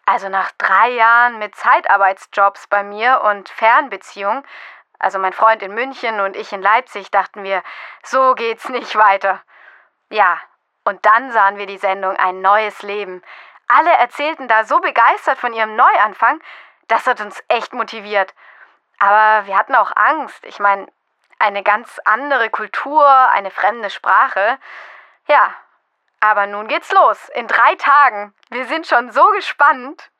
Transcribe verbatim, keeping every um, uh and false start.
Also nach drei Jahren mit Zeitarbeitsjobs bei mir und Fernbeziehung, also mein Freund in München und ich in Leipzig, dachten wir, so geht's nicht weiter. Ja, und dann sahen wir die Sendung Ein neues Leben. Alle erzählten da so begeistert von ihrem Neuanfang, das hat uns echt motiviert. Aber wir hatten auch Angst. Ich meine, eine ganz andere Kultur, eine fremde Sprache. Ja, aber nun geht's los. In drei Tagen. Wir sind schon so gespannt.